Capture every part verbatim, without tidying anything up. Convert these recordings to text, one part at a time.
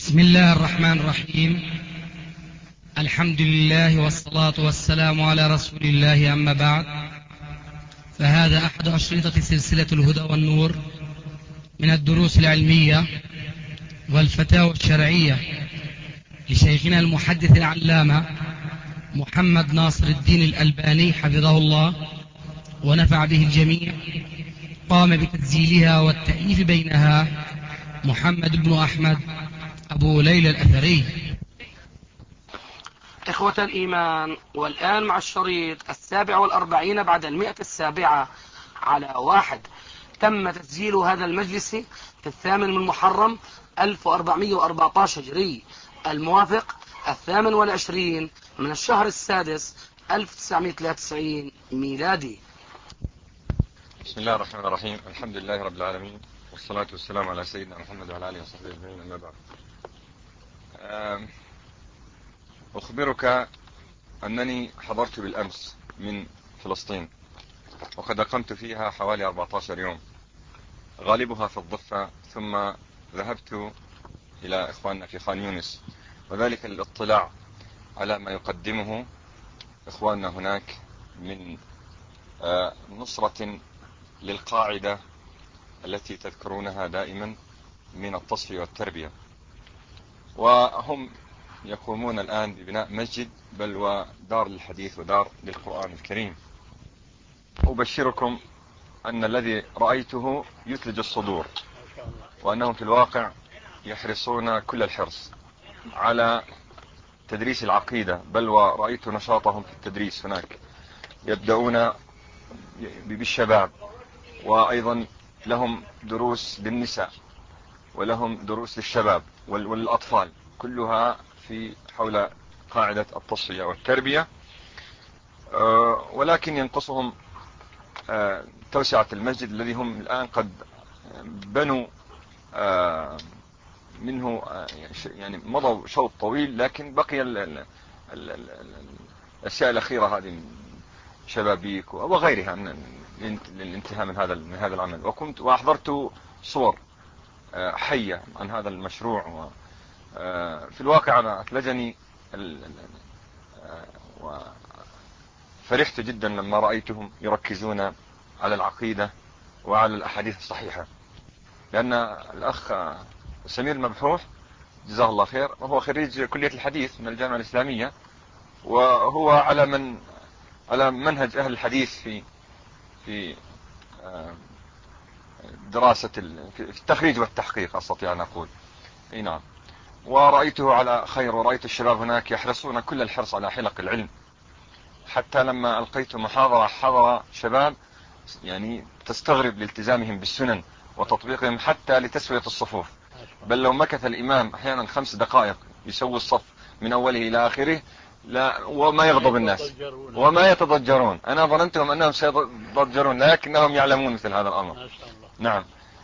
بسم الله الرحمن الرحيم. الحمد لله والصلاة والسلام على رسول الله، أما بعد، فهذا أحد أشرطة سلسلة الهدى والنور من الدروس العلمية والفتاوى الشرعية لشيخنا المحدث العلامة محمد ناصر الدين الألباني حفظه الله ونفع به الجميع. قام بتسجيلها والتأليف بينها محمد بن أحمد أبو ليلى الأثري. إخوة الإيمان، والآن مع الشريط السابع والأربعين بعد المئة السابعة على واحد. تم تسجيل هذا المجلس في الثامن من محرم ألف وأربعمئة وأربعة عشر هجري، الموافق الثامن والعشرين من الشهر السادس ألف وتسعمئة وثلاثة وتسعين ميلادي. بسم الله الرحمن الرحيم. الحمد لله رب العالمين، والصلاة والسلام على سيدنا محمد وعلى آله وصحبه أجمعين، أما بعد. أخبرك أنني حضرت بالأمس من فلسطين، وقد أقمت فيها حوالي أربعة عشر يوم، غالبها في الضفة، ثم ذهبت إلى إخواننا في خان يونس، وذلك للاطلاع على ما يقدمه إخواننا هناك من نصرة للقاعدة التي تذكرونها دائما من التصفية والتربية. وهم يقومون الآن ببناء مسجد، بل ودار للحديث ودار للقرآن الكريم. أبشركم أن الذي رأيته يثلج الصدور، وأنهم في الواقع يحرصون كل الحرص على تدريس العقيدة، بل ورأيت نشاطهم في التدريس هناك. يبدأون بالشباب، وأيضا لهم دروس للنساء، ولهم دروس للشباب والأطفال، كلها في حول قاعدة التصفية والتربية. ولكن ينقصهم توسعة المسجد الذي هم الآن قد بنوا منه، يعني مضوا شوط طويل، لكن بقي الأشياء الأخيرة هذه، شبابيك وغيرها للانتهاء من هذا من هذا العمل. وكنت وأحضرت صور حية عن هذا المشروع، وفي الواقع أنا أثلجني وفرحت جدا لما رأيتهم يركزون على العقيدة وعلى الأحاديث الصحيحة، لأن الأخ سمير المبحوح جزاه الله خير وهو خريج كلية الحديث من الجامعة الإسلامية، وهو على من على منهج أهل الحديث في في دراسة في التخريج والتحقيق، أستطيع أن أقول. اي نعم. ورأيته على خير، ورأيت الشباب هناك يحرصون كل الحرص على حلق العلم، حتى لما ألقيت محاضرة حضر شباب يعني تستغرب لالتزامهم بالسنن وتطبيقهم حتى لتسوية الصفوف، بل لو مكث الإمام أحيانا خمس دقائق يسوي الصف من أوله إلى آخره لا وما يغضب الناس وما يتضجرون. أنا ظننتهم أنهم سيتضجرون، لكنهم يعلمون مثل هذا الأمر. نعم.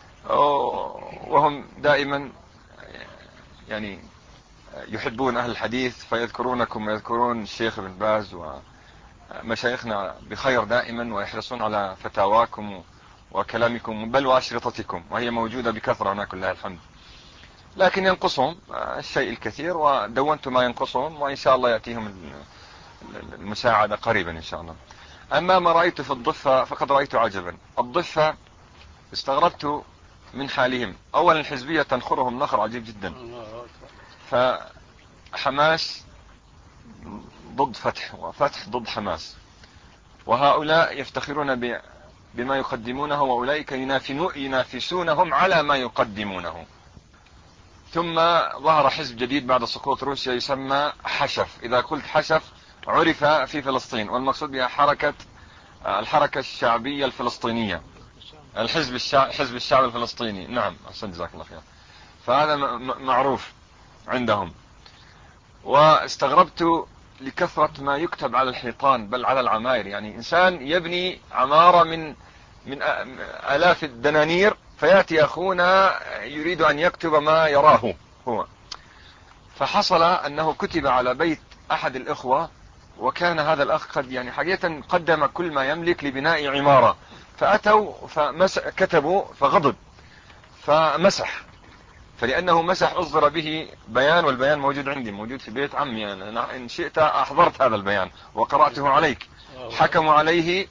وهم دائما يعني يحبون أهل الحديث، فيذكرونكم ويذكرون الشيخ ابن باز ومشايخنا بخير دائما، ويحرصون على فتاواكم وكلامكم، بل وأشرطتكم، وهي موجودة بكثرة هناك لله الحمد. لكن ينقصهم الشيء الكثير، ودونت ما ينقصهم، وإن شاء الله يأتيهم المساعدة قريبا إن شاء الله. أما ما رأيت في الضفة فقد رأيت عجبا. الضفة استغربت من حالهم. أولا الحزبية تنخرهم نخر عجيب جدا، فحماس ضد فتح وفتح ضد حماس، وهؤلاء يفتخرون بما يقدمونه، وأولئك ينافسونهم على ما يقدمونه. ثم ظهر حزب جديد بعد سقوط روسيا يسمى حشف. إذا قلت حشف عرف في فلسطين، والمقصود بها حركة الحركة الشعبية الفلسطينية، الحزب الشعب حزب الشعب الفلسطيني. نعم، أحسن، جزاك الله خير. فهذا معروف عندهم. واستغربت لكثرة ما يكتب على الحيطان، بل على العماير. يعني إنسان يبني عمارة من من آلاف الدنانير، فيأتي أخونا يريد أن يكتب ما يراه هو. فحصل أنه كتب على بيت أحد الإخوة، وكان هذا الأخ قد يعني حقيقة قدم كل ما يملك لبناء عمارة، فأتوا فكتبوا فغضب فمسح فلأنه مسح أصدر به بيان، والبيان موجود عندي، موجود في بيت عمي أنا، إن شئت أحضرت هذا البيان وقرأته عليك. حكموا عليه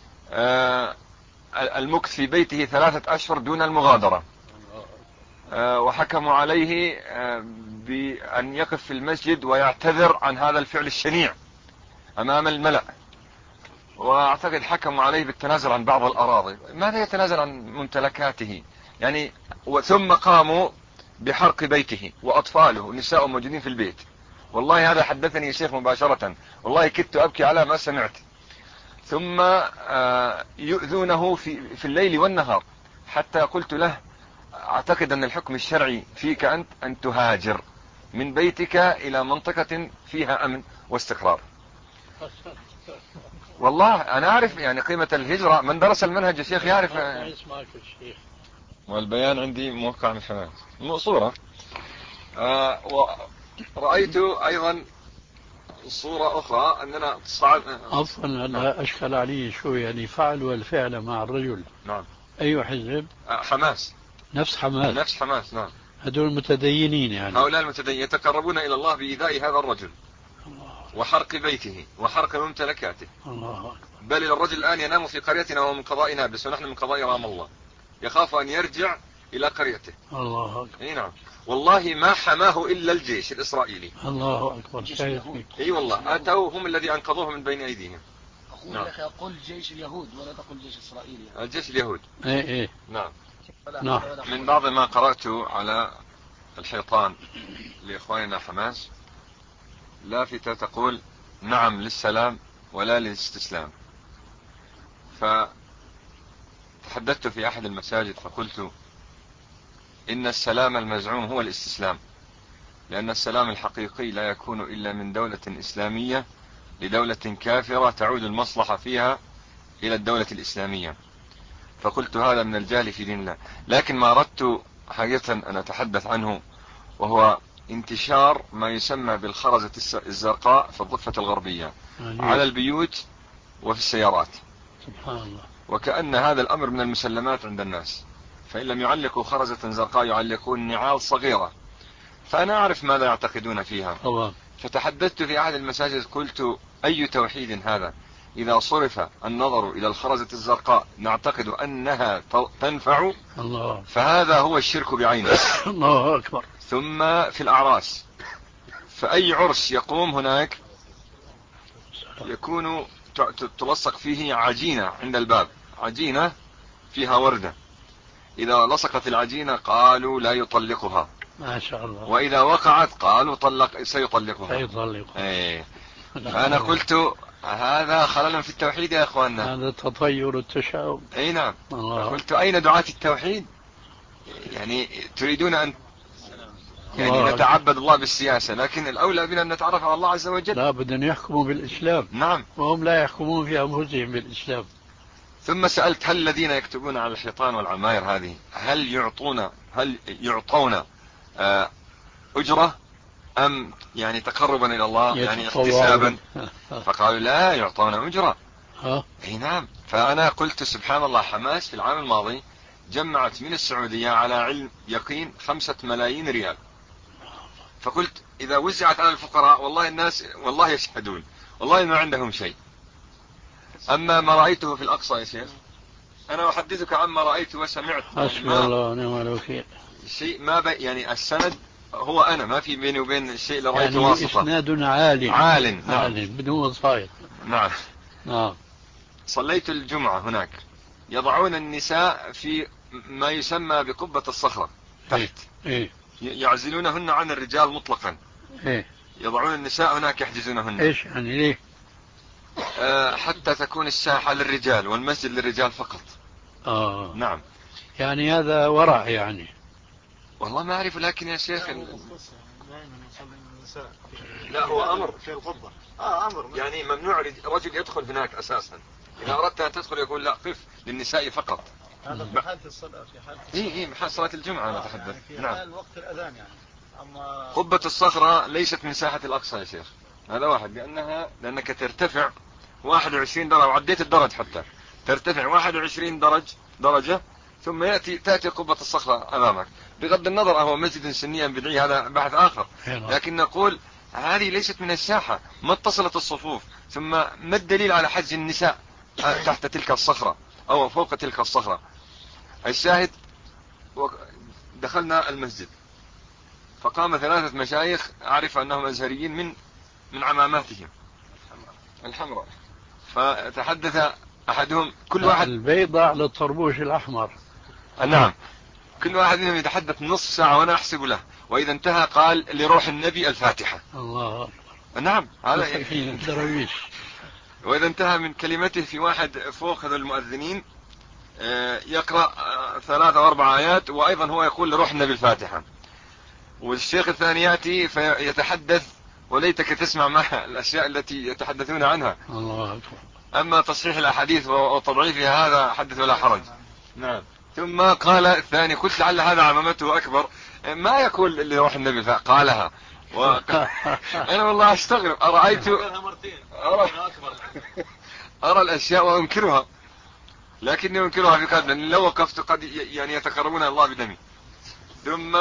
المكث في بيته ثلاثة أشهر دون المغادرة، وحكموا عليه بأن يقف في المسجد ويعتذر عن هذا الفعل الشنيع أمام الملأ، وأعتقد حكموا عليه بالتنازل عن بعض الأراضي. ماذا يتنازل عن ممتلكاته يعني؟ ثم قاموا بحرق بيته وأطفاله ونساء موجودين في البيت. والله هذا حدثني الشيخ مباشرة، والله كدت أبكي على ما سمعت. ثم يؤذونه في, في الليل والنهار، حتى قلت له أعتقد أن الحكم الشرعي فيك أنت أن تهاجر من بيتك إلى منطقة فيها أمن واستقرار. والله أنا أعرف يعني قيمة الهجرة، من درس المنهج يا شيخ يعرف. والبيان عندي موقع من حماس صورة. آه ورأيت أيضا صورة أخرى أننا صعد. عفوا هلا أشكل علي شو يعني فعلوا الفعل مع الرجل. نعم. أي حزب؟ آه حماس. نفس حماس. نفس حماس نعم. هذول متدينين يعني. هؤلاء المتدينين يتقربون إلى الله بإيذاء هذا الرجل وحرق بيته وحرق ممتلكاته. الله. بل الرجل الآن ينام في قريتنا وهو من قضاء نابلس ونحن من قضاء رام الله، يخاف أن يرجع إلى قريته. الله أكبر. اي نعم. والله ما حماه إلا الجيش الإسرائيلي. الله أكبر. اي والله أتوا هم الذي أنقذوه من بين أيديهم. أقول نعم. لك قل جيش اليهود ولا تقل جيش إسرائيلي. الجيش اليهود. ايه ايه. نعم. نعم. من بعض ما قرأت على الحيطان لإخواننا حماس لافتة تقول نعم للسلام ولا للاستسلام. فتحدثت في أحد المساجد فقلت إن السلام المزعوم هو الاستسلام، لأن السلام الحقيقي لا يكون إلا من دولة إسلامية لدولة كافرة تعود المصلحة فيها إلى الدولة الإسلامية. فقلت هذا من الجهل في دين الله. لكن ما أردت حقيقة أن أتحدث عنه وهو انتشار ما يسمى بالخرزة الزرقاء في الضفة الغربية على البيوت وفي السيارات. سبحان الله. وكأن هذا الأمر من المسلمات عند الناس، فإن لم يعلقوا خرزة زرقاء يعلقون نعال صغيرة، فأنا أعرف ماذا يعتقدون فيها. طبعا. فتحدثت في أحد المساجد قلت أي توحيد هذا إذا صرف النظر إلى الخرزة الزرقاء نعتقد أنها تنفع. الله. فهذا هو الشرك بعينه. الله أكبر. ثم في الأعراس، فأي عرس يقوم هناك يكون تلصق فيه عجينة عند الباب، عجينة فيها وردة، إذا لصقت العجينة قالوا لا يطلقها. ما شاء الله. وإذا وقعت قالوا طلق سيطلقها. سيطلقها. ايه. فأنا قلت هذا خلل في التوحيد يا اخواننا، هذا تطير التشاؤم. اي نعم. الله. قلت اين دعاة التوحيد؟ يعني تريدون ان يعني الله نتعبد الله بالسياسة، لكن الاولى بنا ان نتعرف على الله عز وجل. لا بدهم يحكموا بالاسلام. نعم. وهم لا يحكمون في انفسهم بالاسلام. ثم سألت هل الذين يكتبون على الحيطان والعماير هذه هل يعطون هل يعطون آه اجرة ام يعني تقربا الى الله يعني احتسابا؟ فقالوا لا يعطون اجرة. ها؟ اي نعم. فانا قلت سبحان الله، حماس في العام الماضي جمعت من السعودية على علم يقين خمسة ملايين ريال. فقلت اذا وزعت على الفقراء والله الناس والله يشهدون والله ما عندهم شيء. اما ما رأيته في الاقصى يا شيخ، انا احدثك عما رأيت وسمعت. حسبي الله ونعم الوكيل. شيء ما ب... يعني السند هو انا ما في بيني وبين الشيء اللي رأيته يعني واسطة. اسناد عال عال. نعم. عال بدون وسائط. نعم. نعم. صليت الجمعة هناك، يضعون النساء في ما يسمى بقبة الصخرة تحت. إيه؟ يعزلونهن عن الرجال مطلقا. إيه؟ يضعون النساء هناك يحجزونهن. ايش يعني ليه؟ آه حتى تكون الساحة للرجال والمسجد للرجال فقط. اه نعم. يعني هذا ورع يعني. والله ما أعرف، لكن يا شيخ لا هو أمر في القبة. اه امر يعني ممنوع رجل يدخل هناك أساسا. إذا أردت أن تدخل يقول لا قف للنساء فقط. هذا في حالة الصلاة، في حالة إيه إيه بحال صلاة الجمعة أنا أتحدث. يعني في نعم. حال وقت الأذان يعني. أما قبة الصخرة ليست من ساحة الأقصى يا شيخ، هذا واحد، لأنها لأنك ترتفع واحد وعشرين درجة، وعديت الدرج حتى ترتفع واحد وعشرين درج درجة ثم يأتي تأتي قبة الصخرة أمامك. بغض النظر هو مسجد سني ام بدعي هذا بحث اخر، لكن نقول هذه ليست من الساحة، ما اتصلت الصفوف، ثم ما الدليل على حج النساء تحت تلك الصخرة او فوق تلك الصخرة؟ الشاهد دخلنا المسجد فقام ثلاثة مشايخ اعرف انهم ازهريين من من عماماتهم الحمراء، فتحدث احدهم كل واحد البيضة على الطربوش الاحمر. نعم، كل واحد منهم يتحدث نصف ساعة وانا احسب له، واذا انتهى قال لروح النبي الفاتحة. الله. نعم هذا الدراويش. واذا انتهى من كلمته في واحد فوق هذا المؤذنين يقرأ ثلاثة او اربع ايات وايضا هو يقول لروح النبي الفاتحة، والشيخ الثاني يأتي فيتحدث وليتك تسمع ما الاشياء التي يتحدثون عنها. الله أكبر. اما تصحيح الاحاديث وتضعيفها هذا حدث ولا حرج. نعم. ثم قال الثاني قلت لعل هذا عمامته اكبر، ما يقول اللي روح النبي قالها و... انا والله استغرب، ارايت ارى ارى الاشياء وانكرها، لكني انكرها في قلبي لان لو وقفت قد يعني يتقربون الله بدمي. ثم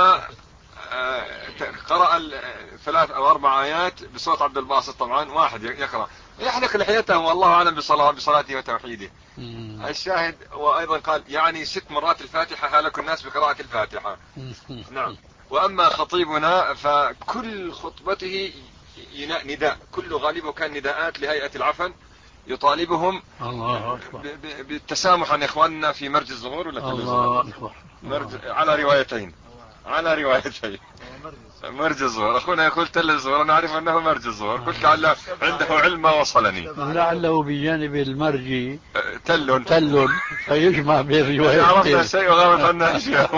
قرأ ثلاث او اربع ايات بصوت عبد الباسط، طبعا واحد يقرأ يحلق لحيته والله اعلم بصلاة بصلاته وتوحيده. الشاهد وايضا قال يعني ست مرات الفاتحة هلك الناس بقراءة الفاتحة. نعم. واما خطيبنا فكل خطبته نداء، كل غالبه كان نداءات لهيئة العفن يطالبهم الله بالتسامح عن اخواننا في مرج الظهور ولا الله أكبر. مرج على روايتين على روايتين مرج الظهور. اخونا يقول تل الظهور، انا اعرف انه مرج الظهور، قلت لعل عنده علم ما وصلني، لعله بجانب المرج تل تل فيجمع بين الروايتين. عرفنا شيء وغابت عنا اشياء.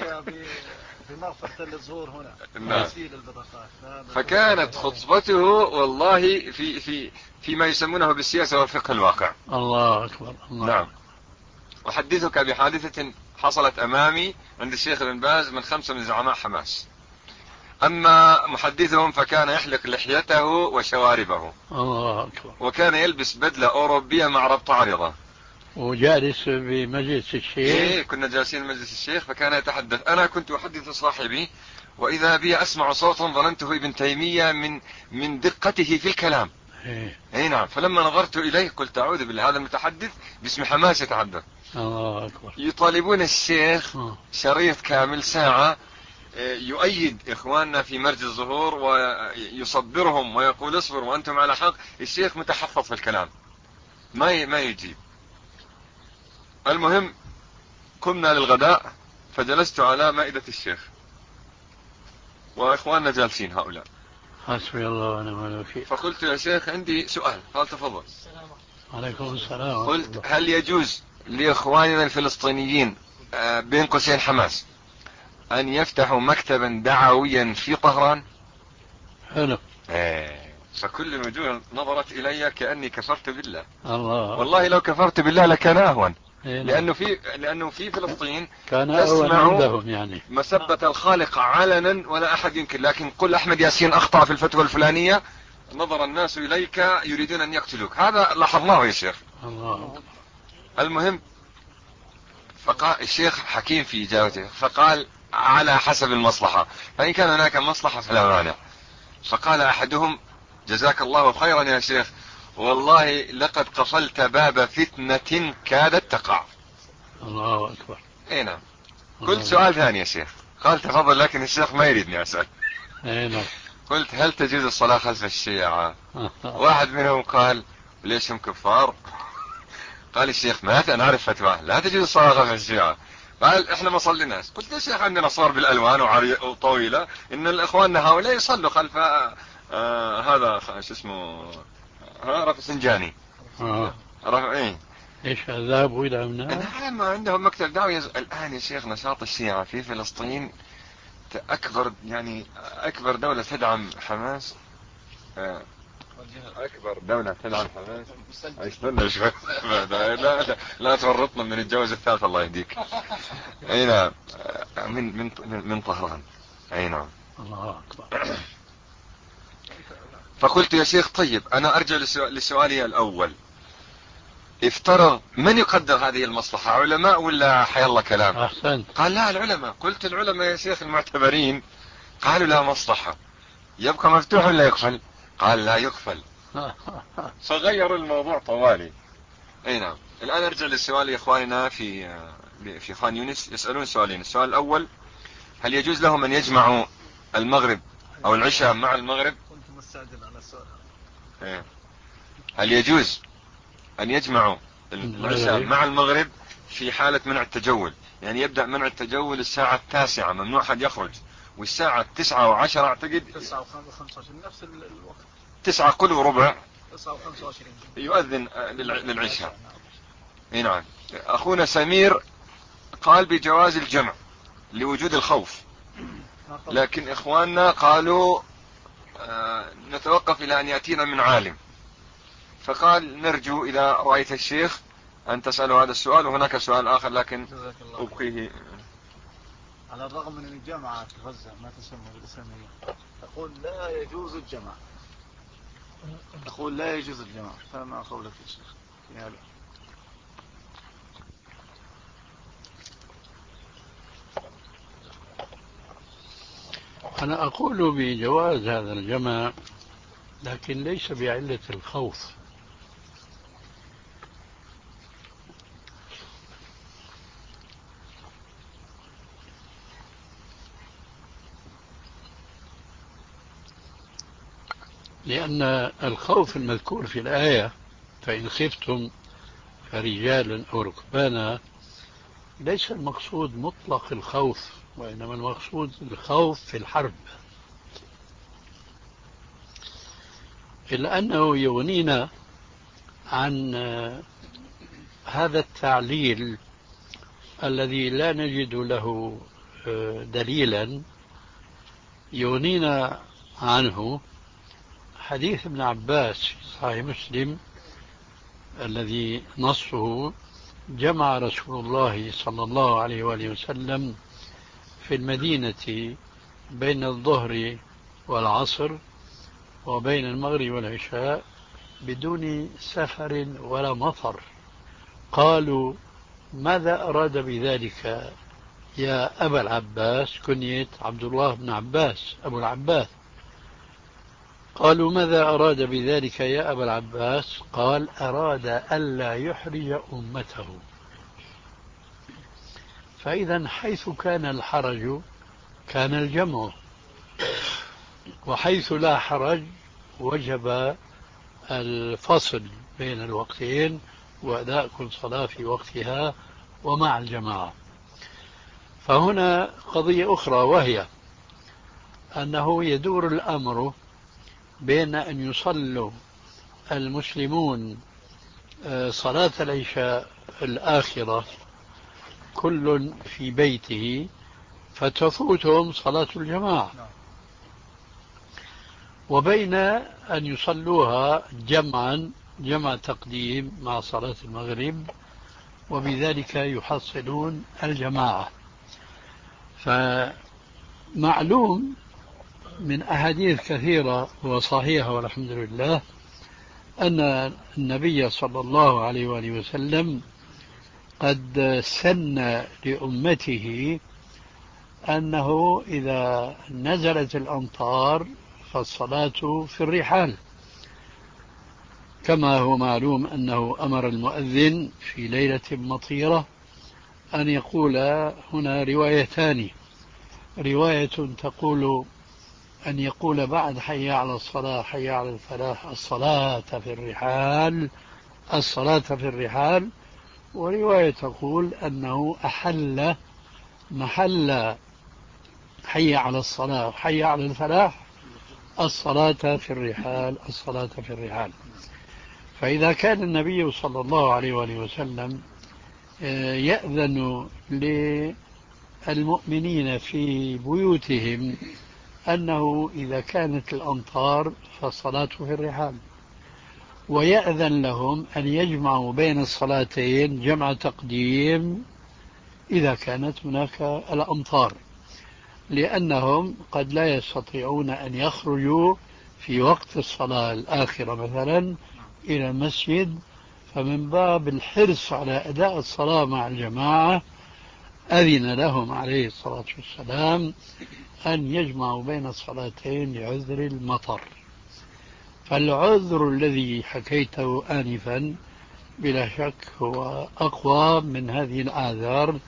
بمرفق تل الظهور هنا. نعم. فكانت خطبته والله في في فيما يسمونه بالسياسة وفقه الواقع. الله أكبر. الله. نعم. أحدثك بحادثة حصلت أمامي عند الشيخ ابن باز من خمسة من زعماء حماس. أما محدثهم فكان يحلق لحيته وشواربه. الله أكبر. وكان يلبس بدلة أوروبية مع ربط عريضة. وجالس بمجلس الشيخ. إيه كنا جالسين مجلس الشيخ، فكان يتحدث، أنا كنت أحدث صاحبي وإذا بي أسمع صوتا ظننته ابن تيمية من من دقته في الكلام. إيه. اي نعم. فلما نظرت اليه قلت اعوذ بالله، هذا المتحدث باسم حماس يتحدث. الله اكبر. يطالبون الشيخ شريط كامل ساعة يؤيد اخواننا في مرج الظهور ويصبرهم ويقول اصبروا وانتم على حق. الشيخ متحفظ في الكلام ما ما يجيب. المهم قمنا للغداء فجلست على مائدة الشيخ واخواننا جالسين هؤلاء. حسبي الله ونعم الوكيل. فقلت يا شيخ عندي سؤال. قال تفضل. عليكم السلام. قلت هل يجوز لاخواننا الفلسطينيين بين قوسين حماس ان يفتحوا مكتبا دعويا في طهران؟ حلو. ايه. فكل الوجوه نظرت الي كاني كفرت بالله. الله. والله لو كفرت بالله لكان اهون. إيه. لانه في لانه في فلسطين كان اهون عندهم يعني مسبة الخالق علنا ولا احد ينكر، لكن قل احمد ياسين اخطأ في الفتوى الفلانية نظر الناس اليك يريدون ان يقتلوك. هذا لاحظناه يا شيخ. الله. المهم فقال الشيخ حكيم في اجابته فقال على حسب المصلحة، فان كان هناك مصلحة فلا مانع. فقال احدهم جزاك الله خيرا يا شيخ، والله لقد قفلت باب فتنة كادت تقع. الله اكبر. اي نعم. قلت سؤال ثاني يا شيخ. قال تفضل، لكن الشيخ ما يريدني اسأل. اي نعم. قلت هل تجوز الصلاة خلف الشيعة؟ واحد منهم قال ليش هم كفار؟ قال الشيخ ما انا اعرف فتواه لا تجوز الصلاة خلف الشيعة. قال احنا ما صليناش. قلت يا شيخ عندنا صور بالالوان وطويلة ان الاخوان هؤلاء يصلوا خلف آه هذا شو اسمه ها رفسنجاني. اه رف... ايه ايش ذهبوا الى هناك؟ نعم عندهم مكتب دعوي. الان يا شيخ نشاط الشيعة في فلسطين اكبر يعني اكبر دولة تدعم حماس، اكبر دولة تدعم حماس. استنى شوي لا لا لا تورطنا من الجوز الثالث الله يهديك. اي نعم من من من طهران. اي نعم. الله اكبر. فقلت يا شيخ طيب انا ارجع لسؤالي الاول، افترض من يقدر هذه المصلحة، علماء ولا حي الله كلام؟ أحسنت. قال لا العلماء. قلت العلماء يا شيخ المعتبرين، قالوا لا مصلحة، يبقى مفتوح ولا يقفل؟ قال لا يقفل. فغيروا الموضوع طوالي. اي نعم. الان ارجع للسؤال يا اخواننا في في خان يونس، يسألون سؤالين. السؤال الاول: هل يجوز لهم ان يجمعوا المغرب او العشاء مع المغرب؟ كنت مستعجل على السؤال. إيه. هل يجوز ان يجمعوا العشاء مع المغرب في حالة منع التجول؟ يعني يبدأ منع التجول الساعة التاسعة، ممنوع حد يخرج، والساعة تسعة وعشرة اعتقد تسعة وخمسة وعشرين نفس الوقت، تسعة كل وربع تسعة وخمسة وعشرين يؤذن للعشاء. اي نعم. اخونا سمير قال بجواز الجمع لوجود الخوف، لكن اخواننا قالوا آه نتوقف الى ان يأتينا من عالم، فقال نرجو اذا رأيت الشيخ ان تسأله هذا السؤال. وهناك سؤال اخر لكن ابقيه. على الرغم من ان الجامعة في غزة ما تسمى بالإسلامية تقول لا يجوز الجمع، تقول لا يجوز الجمع، فما قولك يا شيخ في هذا؟ أنا أقول بجواز هذا الجمع، لكن ليس بعلة الخوف. لأن الخوف المذكور في الآية فإن خفتم فرجالا أو ركبانا ليس المقصود مطلق الخوف، وإنما المقصود الخوف في الحرب. إلا أنه يغنينا عن هذا التعليل الذي لا نجد له دليلا، يغنينا عنه حديث ابن عباس في صحيح مسلم الذي نصه: جمع رسول الله صلى الله عليه وآله وسلم في المدينة بين الظهر والعصر وبين المغرب والعشاء بدون سفر ولا مطر. قالوا: ماذا أراد بذلك يا أبا العباس؟ كنية عبد الله بن عباس أبو العباس. قالوا: ماذا أراد بذلك يا أبا العباس؟ قال: أراد ألا يحرج أمته. فإذا حيث كان الحرج كان الجمع، وحيث لا حرج وجب الفصل بين الوقتين وأداء كل صلاة في وقتها ومع الجماعة. فهنا قضية أخرى، وهي أنه يدور الأمر بين أن يصلوا المسلمون صلاة العشاء الآخرة كل في بيته فتفوتهم صلاة الجماعة، وبين أن يصلوها جمعا، جمع تقديم مع صلاة المغرب، وبذلك يحصلون الجماعة. فمعلوم من أحاديث كثيرة وصحيحة والحمد لله أن النبي صلى الله عليه وآله وسلم قد سن لأمته أنه إذا نزلت الأمطار فالصلاة في الرحال، كما هو معلوم أنه أمر المؤذن في ليلة مطيرة أن يقول هنا روايتان: رواية تقول أن يقول بعد حي على الصلاة حي على الفلاح الصلاة في الرحال الصلاة في الرحال، ورواية تقول أنه أحل محل حي على الصلاة حي على الفلاح الصلاة في الرحال الصلاة في الرحال. فإذا كان النبي صلى الله عليه وآله وسلم يأذن للمؤمنين في بيوتهم أنه إذا كانت الأمطار فالصلاة في الرحال، ويأذن لهم أن يجمعوا بين الصلاتين جمع تقديم إذا كانت هناك الأمطار، لأنهم قد لا يستطيعون أن يخرجوا في وقت الصلاة الآخرة مثلا إلى المسجد، فمن باب الحرص على أداء الصلاة مع الجماعة أذن لهم عليه الصلاة والسلام أن يجمعوا بين الصلاتين لعذر المطر. فالعذر الذي حكيته آنفا بلا شك هو أقوى من هذه الأعذار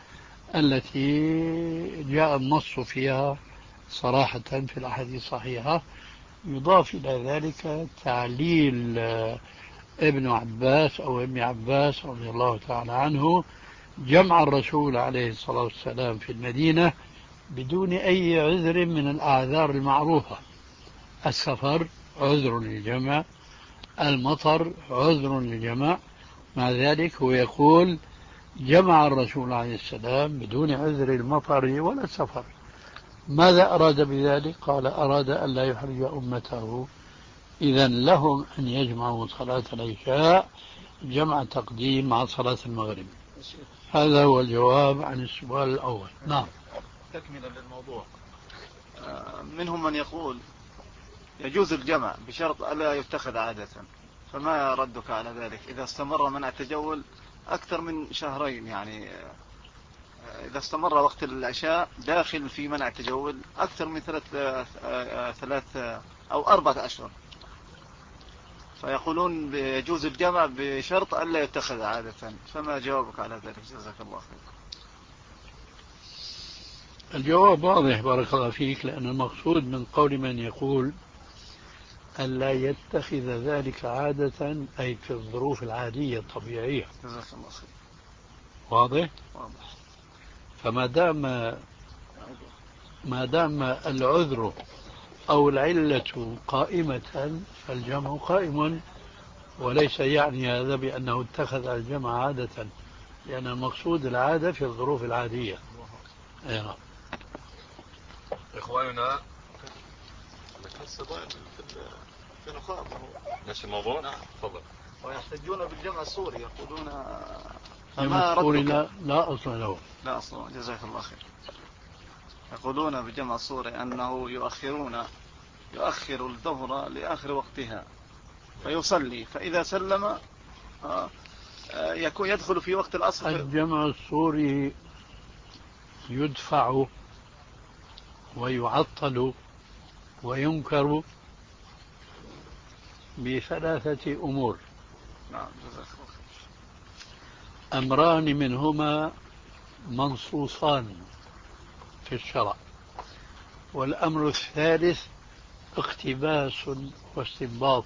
التي جاء النص فيها صراحة في الأحاديث الصحيحة. يضاف إلى ذلك تعليل ابن عباس أو ابن عباس رضي الله تعالى عنه جمع الرسول عليه الصلاة والسلام في المدينة بدون أي عذر من الأعذار المعروفة. السفر عذر للجمع، المطر عذر للجمع، مع ذلك هو يقول جمع الرسول عليه السلام بدون عذر المطر ولا السفر. ماذا أراد بذلك؟ قال أراد أن لا يحرج أمته، إذا لهم أن يجمعوا صلاة العشاء جمع تقديم مع صلاة المغرب. هذا هو الجواب عن السؤال الأول. نعم. تكملة للموضوع، منهم من يقول يجوز الجمع بشرط ألا يتخذ عادة، فما ردك على ذلك إذا استمر منع التجول أكثر من شهرين؟ يعني إذا استمر وقت العشاء داخل في منع التجول أكثر من ثلاث ثلاث أو أربعة أشهر، فيقولون يجوز الجمع بشرط ألا يتخذ عادة، فما جوابك على ذلك؟ جزاك الله خير. الجواب واضح بارك الله فيك، لأن المقصود من قول من يقول أن لا يتخذ ذلك عادة أي في الظروف العادية الطبيعية. جزاك الله خير. واضح؟ واضح. فما دام ما دام العذر أو العلة قائمة فالجمع قائم، وليس يعني هذا بأنه اتخذ الجمع عادة، لأن المقصود العادة في الظروف العادية. أيها إخواننا في نخاع نفس الموضوع. نعم. تفضل. ويحتجون بالجمع السوري، يقولون فما السوري لا, لا أصل له. لا أصل. جزاك الله خير. يقولون بالجمع السوري أنه يؤخرون يؤخر الظهر لآخر وقتها فيصلي، فإذا سلم يكون يدخل في وقت العصر. الجمع السوري يدفع ويعطل وينكر بثلاثة أمور. نعم. جزاك الله خير. أمران منهما منصوصان في الشرع، والأمر الثالث اقتباس واستنباط.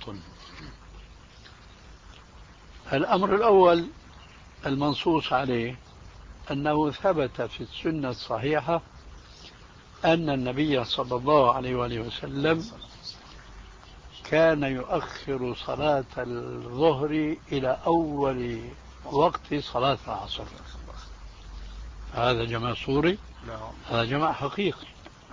الأمر الأول المنصوص عليه أنه ثبت في السنة الصحيحة أن النبي صلى الله عليه وآله وسلم كان يؤخر صلاة الظهر إلى أول وقت صلاة العصر. هذا جمع صوري، هذا جمع حقيقي.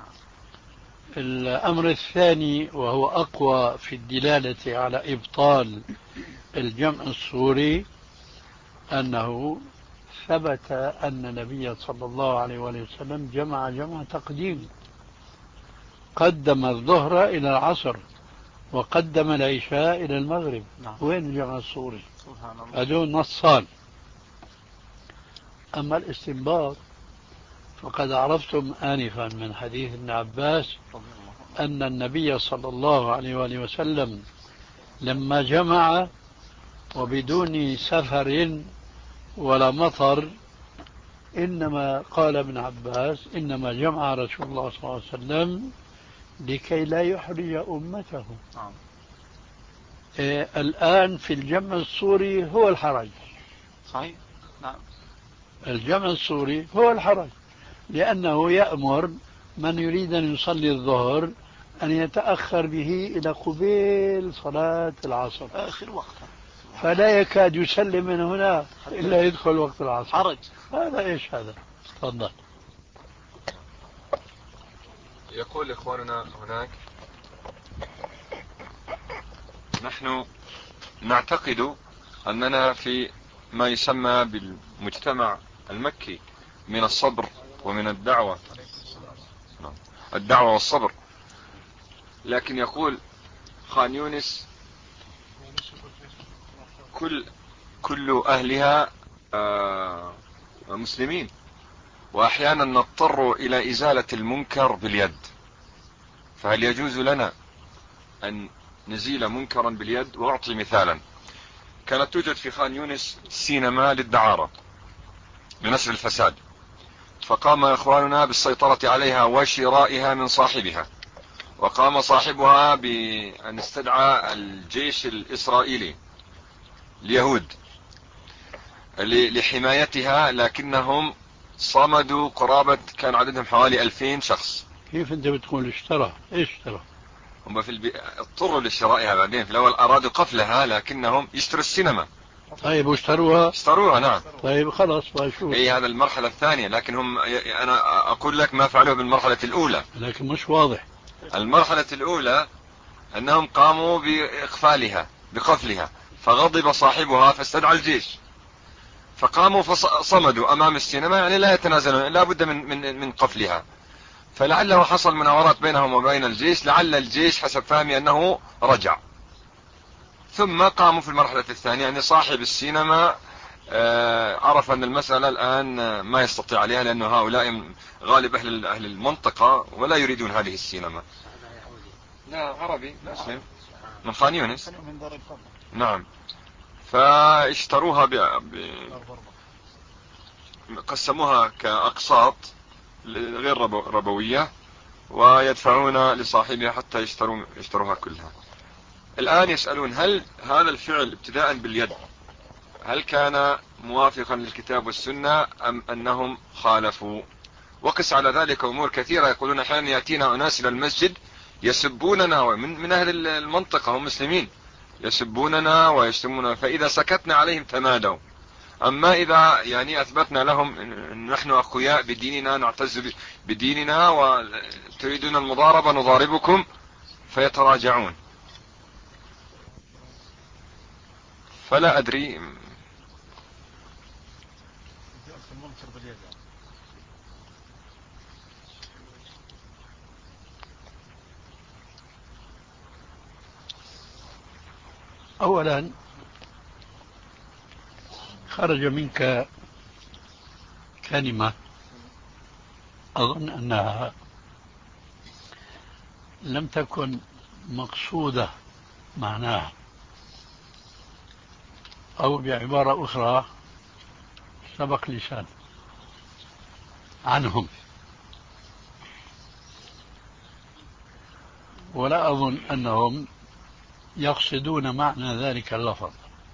الأمر الثاني وهو أقوى في الدلالة على إبطال الجمع الصوري أنه ثبت أن النبي صلى الله عليه وآله وسلم جمع جمع تقديم، قدم الظهر إلى العصر وقدم العشاء إلى المغرب. نعم. وين الجمع الصوري؟ هذول نصان. أما الاستنباط فقد عرفتم آنفا من حديث ابن عباس أن النبي صلى الله عليه وآله وسلم لما جمع وبدون سفر ولا مطر، إنما قال ابن عباس إنما جمع رسول الله صلى الله عليه وسلم لكي لا يحرج أمته. نعم. إيه الآن في الجمع الصوري هو الحرج. صحيح. نعم. الجمع الصوري هو الحرج، لأنه يأمر من يريد أن يصلي الظهر أن يتأخر به إلى قبيل صلاة العصر آخر وقت، فلا يكاد يسلم من هنا إلا يدخل وقت العصر. حرج. هذا إيش هذا؟ تفضل. يقول إخواننا هناك نحن نعتقد أننا في ما يسمى بالمجتمع المكي من الصبر ومن الدعوة الدعوة والصبر، لكن يقول خان يونس كل كل أهلها آه، مسلمين، وأحيانا نضطر إلى إزالة المنكر باليد. فهل يجوز لنا أن نزيل منكرا باليد؟ وأعطي مثالا. كانت توجد في خان يونس سينما للدعارة لنشر الفساد، فقام إخواننا بالسيطرة عليها وشرائها من صاحبها، وقام صاحبها بأن استدعى الجيش الإسرائيلي اليهود لحمايتها، لكنهم صمدوا قرابة، كان عددهم حوالي ألفين شخص. كيف أنت بتقول اشترى؟ إيش اشترى؟ هم في البي... اضطروا لشرائها بعدين. في الأول أرادوا قفلها، لكنهم يشتروا السينما. طيب واشتروها؟ اشتروها نعم. طيب خلاص بشوف. اي هذا المرحلة الثانية، لكن هم انا اقول لك ما فعلوه بالمرحلة الاولى. لكن مش واضح. المرحلة الاولى انهم قاموا باقفالها بقفلها، فغضب صاحبها فاستدعى الجيش، فقاموا فصمدوا امام السينما، يعني لا يتنازلون، لا بد من من من قفلها. فلعله حصل مناورات بينهم وبين الجيش، لعل الجيش حسب فهمي انه رجع، ثم قاموا في المرحلة الثانية. يعني صاحب السينما عرف أن المسألة الآن ما يستطيع عليها، لأن هؤلاء غالب أهل أهل المنطقة ولا يريدون هذه السينما. لا عربي مسلم من خان يونس. نعم. فاشتروها ب... ب... قسموها كأقساط غير ربو... ربوية، ويدفعون لصاحبها حتى يشتروا يشتروها كلها. الآن يسألون هل هذا الفعل ابتداء باليد هل كان موافقا للكتاب والسنة أم أنهم خالفوا؟ وقس على ذلك أمور كثيرة. يقولون أحيانا يأتينا أناس إلى المسجد يسبوننا، ومن من أهل المنطقة هم مسلمين، يسبوننا ويشتموننا، فإذا سكتنا عليهم تمادوا. أما إذا يعني أثبتنا لهم أن نحن أخوياء بديننا، نعتز بديننا، وتريدون المضاربة نضاربكم، فيتراجعون. فلا أدري. أولا خرج منك كلمة أظن أنها لم تكن مقصودة معناها، أو بعبارة أخرى سبق لسان عنهم، ولا أظن أنهم يقصدون معنى ذلك اللفظ.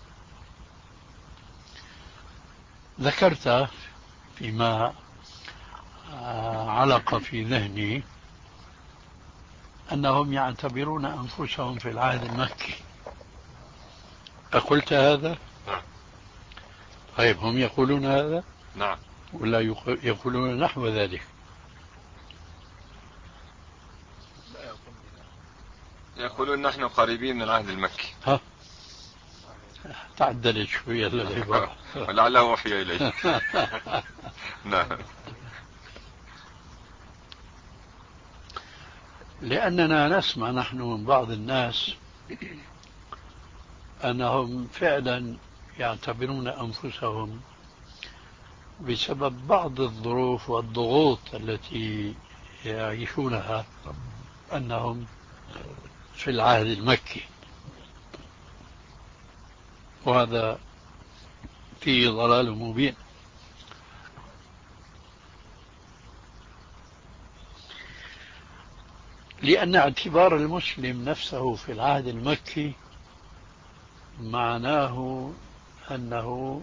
ذكرت فيما علق في ذهني أنهم يعتبرون أنفسهم في العهد المكي. أقلت هذا؟ نعم. طيب هم يقولون هذا؟ نعم. ولا يقولون نحو ذلك؟ يقولون نحن قريبين من العهد المكي. ها تعدلت شوية العبارة. ولعله وحي إليه. نعم. لأننا نسمع نحن من بعض الناس أنهم فعلا يعتبرون أنفسهم بسبب بعض الظروف والضغوط التي يعيشونها أنهم في العهد المكي، وهذا فيه ضلال مبين. لأن اعتبار المسلم نفسه في العهد المكي معناه أنه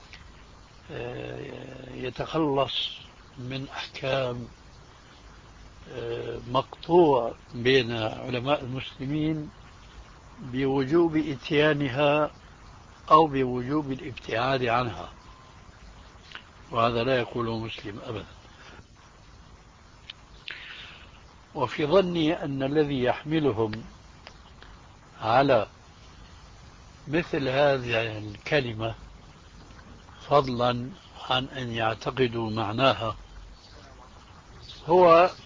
يتخلص من أحكام مقطوع بين علماء المسلمين بوجوب إتيانها أو بوجوب الابتعاد عنها، وهذا لا يقوله مسلم أبدا. وفي ظني أن الذي يحملهم على مثل هذه الكلمة فضلا عن أن يعتقدوا معناها هو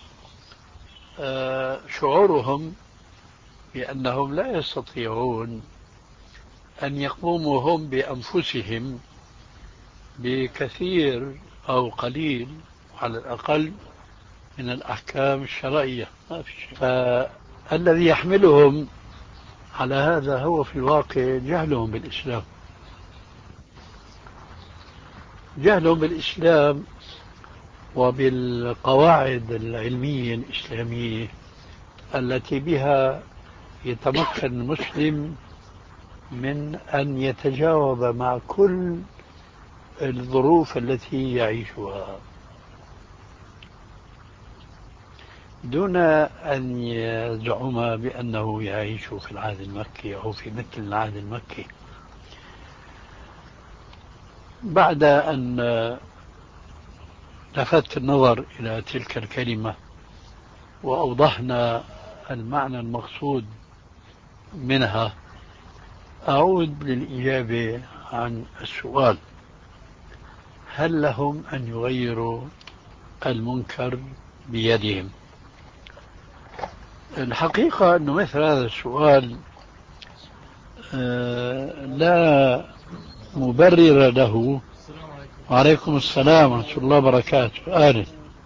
شعورهم بأنهم لا يستطيعون أن يقوموا هم بأنفسهم بكثير أو قليل على الأقل من الأحكام الشرعية، ما في شيء. فالذي يحملهم على هذا هو في الواقع جهلهم بالإسلام، جهلهم بالإسلام وبالقواعد العلمية الإسلامية التي بها يتمكن المسلم من أن يتجاوب مع كل الظروف التي يعيشها دون أن يزعم بأنه يعيش في العهد المكي أو في مثل العهد المكي. بعد أن لفت النظر إلى تلك الكلمة وأوضحنا المعنى المقصود منها، أعود للإجابة عن السؤال: هل لهم أن يغيروا المنكر بيدهم؟ الحقيقة أنه مثل هذا السؤال لا مبرر له. وعليكم السلام ورحمة الله وبركاته. آله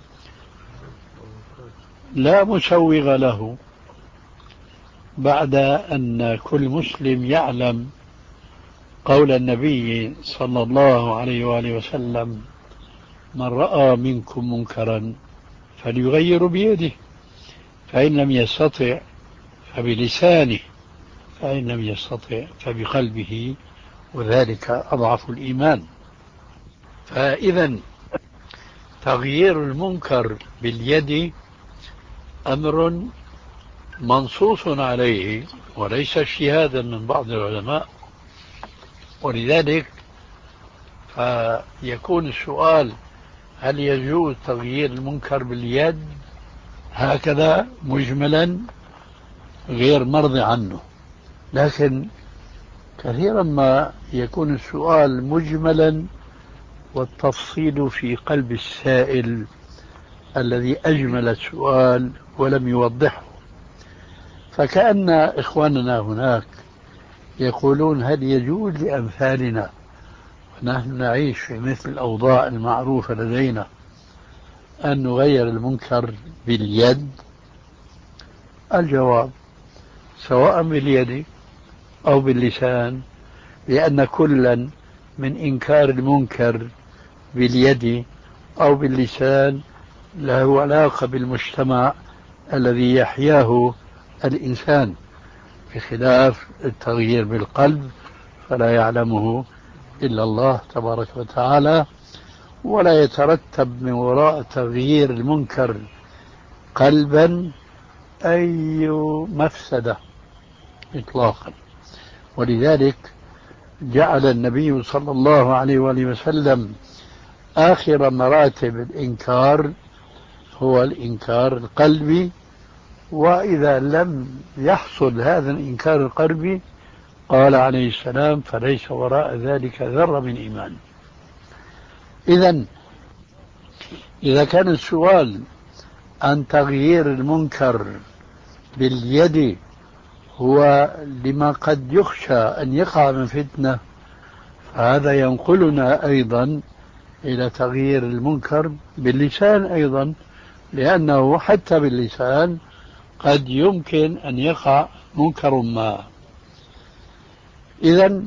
لا مسوغ له بعد أن كل مسلم يعلم قول النبي صلى الله عليه وآله وسلم: من رأى منكم منكرا فليغير بيده، فإن لم يستطع فبلسانه، فإن لم يستطع فبقلبه، وذلك أضعف الإيمان. فإذا تغيير المنكر باليد أمر منصوص عليه وليس اجتهادا من بعض العلماء، ولذلك فيكون السؤال: هل يجوز تغيير المنكر باليد هكذا مجملا غير مرضي عنه؟ لكن كثيرا ما يكون السؤال مجملا والتفصيل في قلب السائل الذي أجمل السؤال ولم يوضحه. فكأن إخواننا هناك يقولون: هل يجوز لأمثالنا ونحن نعيش في مثل الأوضاع المعروفة لدينا أن نغير المنكر باليد؟ الجواب: سواء باليد أو باللسان، لأن كلا من إنكار المنكر باليد أو باللسان له علاقة بالمجتمع الذي يحياه الإنسان، بخلاف التغيير بالقلب فلا يعلمه إلا الله تبارك وتعالى، ولا يترتب من وراء تغيير المنكر قلبا أي مفسدة إطلاقا. ولذلك جعل النبي صلى الله عليه وآله وسلم آخر مراتب الإنكار هو الإنكار القلبي، وإذا لم يحصل هذا الإنكار القلبي قال عليه السلام: فليس وراء ذلك ذرة من إيمان. إذن إذا كان السؤال عن تغيير المنكر باليد هو لما قد يخشى أن يقع من فتنة، فهذا ينقلنا أيضا إلى تغيير المنكر باللسان أيضا، لأنه حتى باللسان قد يمكن أن يقع منكر ما. إذن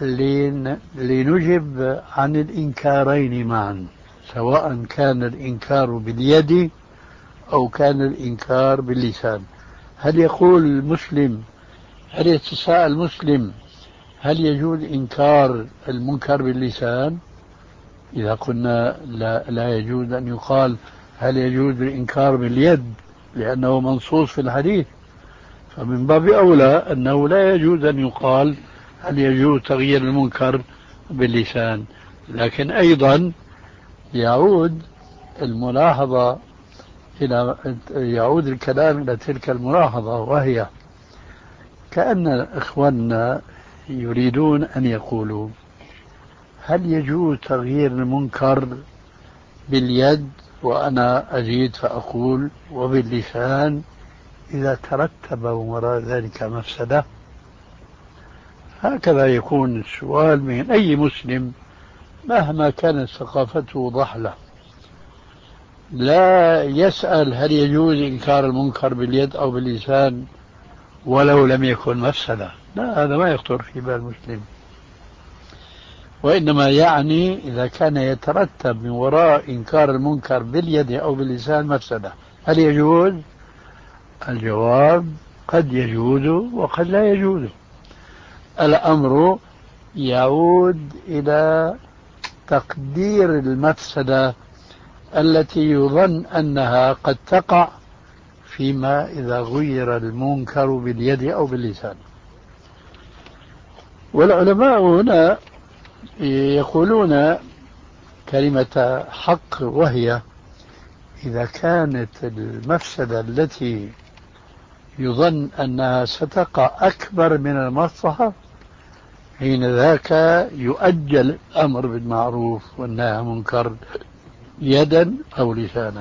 لنجب عن الإنكارين معا، سواء كان الإنكار باليد أو كان الإنكار باللسان. هل يقول المسلم، هل يتساءل المسلم: هل يجوز إنكار المنكر باللسان؟ إذا قلنا لا, لا يجوز أن يقال هل يجوز الإنكار باليد لأنه منصوص في الحديث، فمن باب أولى أنه لا يجوز أن يقال هل يجوز تغيير المنكر باللسان. لكن أيضا يعود الملاحظة إلى يعود الكلام إلى تلك الملاحظة، وهي كأن إخواننا يريدون أن يقولوا: هل يجوز تغيير المنكر باليد؟ وأنا أزيد فأقول: وباللسان إذا ترتب وراء ذلك مفسدة. هكذا يكون السؤال من أي مسلم مهما كانت ثقافته ضحلة. لا يسأل هل يجوز إنكار المنكر باليد أو باللسان ولو لم يكن مفسدة، لا، هذا ما يخطر في بال المسلم. وإنما يعني إذا كان يترتب من وراء إنكار المنكر باليد أو باللسان مفسدة، هل يجوز؟ الجواب قد يجوز وقد لا يجوز. الأمر يعود إلى تقدير المفسدة التي يظن أنها قد تقع فيما إذا غير المنكر باليد أو باللسان. والعلماء هنا يقولون كلمة حق، وهي إذا كانت المفسدة التي يظن أنها ستقع أكبر من المصلحة، حين ذاك يؤجل الأمر بالمعروف والنهي عن المنكر يدا أو لسانا.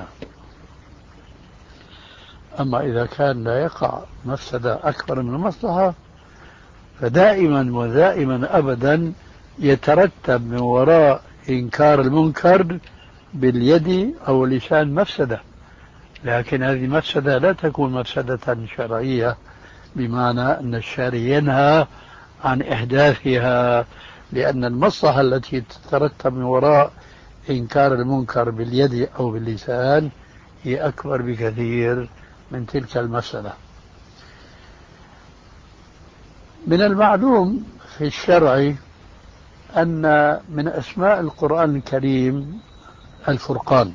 أما إذا كان لا يقع مفسدة أكبر من المصلحة فدائما ودائما أبدا يترتب من وراء إنكار المنكر باليد أو اللسان مفسدة، لكن هذه مفسدة لا تكون مفسدة شرعية، بمعنى أن الشارع ينهى عن إحداثها، لأن المصلحة التي تترتب من وراء إنكار المنكر باليد أو باللسان هي أكبر بكثير من تلك المفسدة. من المعلوم في الشرع أن من أسماء القرآن الكريم الفرقان.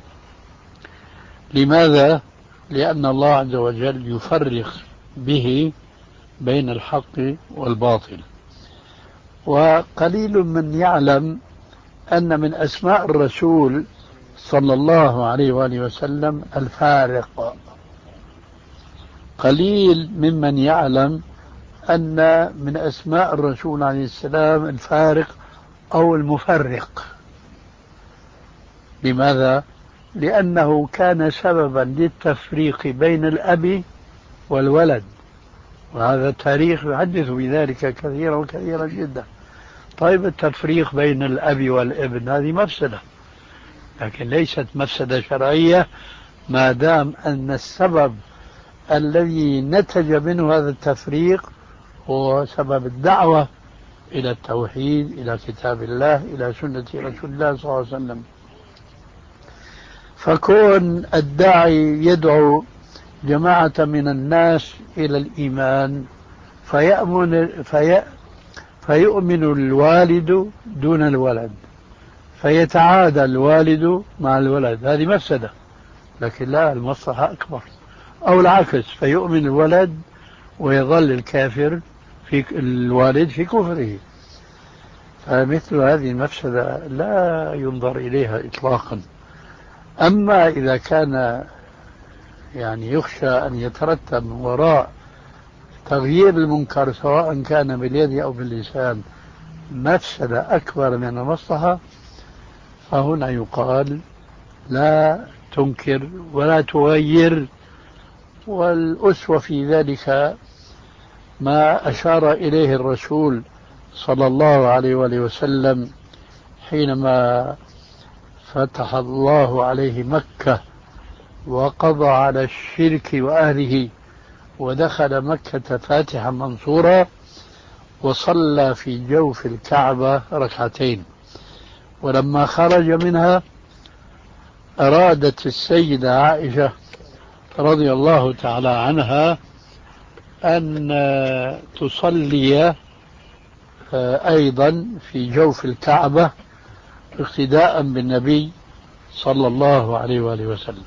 لماذا؟ لأن الله عز وجل يفرق به بين الحق والباطل. وقليل من يعلم أن من أسماء الرسول صلى الله عليه وآله وسلم الفارق. قليل ممن يعلم أن من أسماء الرسول عليه السلام الفارق أو المفرق. لماذا؟ لأنه كان سببا للتفريق بين الأب والولد، وهذا التاريخ يحدث بذلك كثيرا وكثيرا جدا. طيب، التفريق بين الأب والابن هذه مفسدة، لكن ليست مفسدة شرعية ما دام أن السبب الذي نتج منه هذا التفريق هو سبب الدعوة إلى التوحيد، إلى كتاب الله، إلى سنة رسول الله صلى الله عليه وسلم. فكون الداعي يدعو جماعة من الناس إلى الإيمان فيأمن في فيؤمن الوالد دون الولد، فيتعادى الوالد مع الولد، هذه مفسدة، لكن لا، المصلحة أكبر. أو العكس، فيؤمن الولد ويظل الكافر في الوالد في كفره، فمثل هذه المفسدة لا ينظر إليها إطلاقا. أما إذا كان يعني يخشى أن يترتب وراء تغيير المنكر سواء كان باليد أو باللسان مفسدة أكبر من المصلحة، فهنا يقال لا تنكر ولا تغير. والأسوة في ذلك ما أشار إليه الرسول صلى الله عليه وآله وسلم حينما فتح الله عليه مكة وقضى على الشرك وأهله ودخل مكة فاتحا منصورا، وصلى في جوف الكعبة ركعتين، ولما خرج منها أرادت السيدة عائشة رضي الله تعالى عنها أن تصلي أيضا في جوف الكعبة اقتداء بالنبي صلى الله عليه وآله وسلم،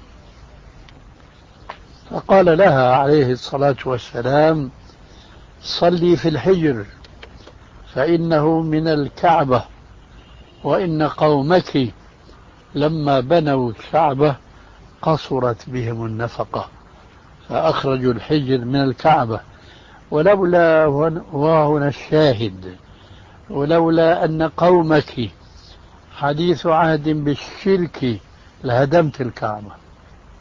فقال لها عليه الصلاة والسلام: صلي في الحجر فإنه من الكعبة، وإن قومك لما بنوا الكعبة قصرت بهم النفقة فأخرجوا الحجر من الكعبة، ولولا، وهنا الشاهد، ولولا أن قومك حديث عهد بالشرك لهدمت الكعبة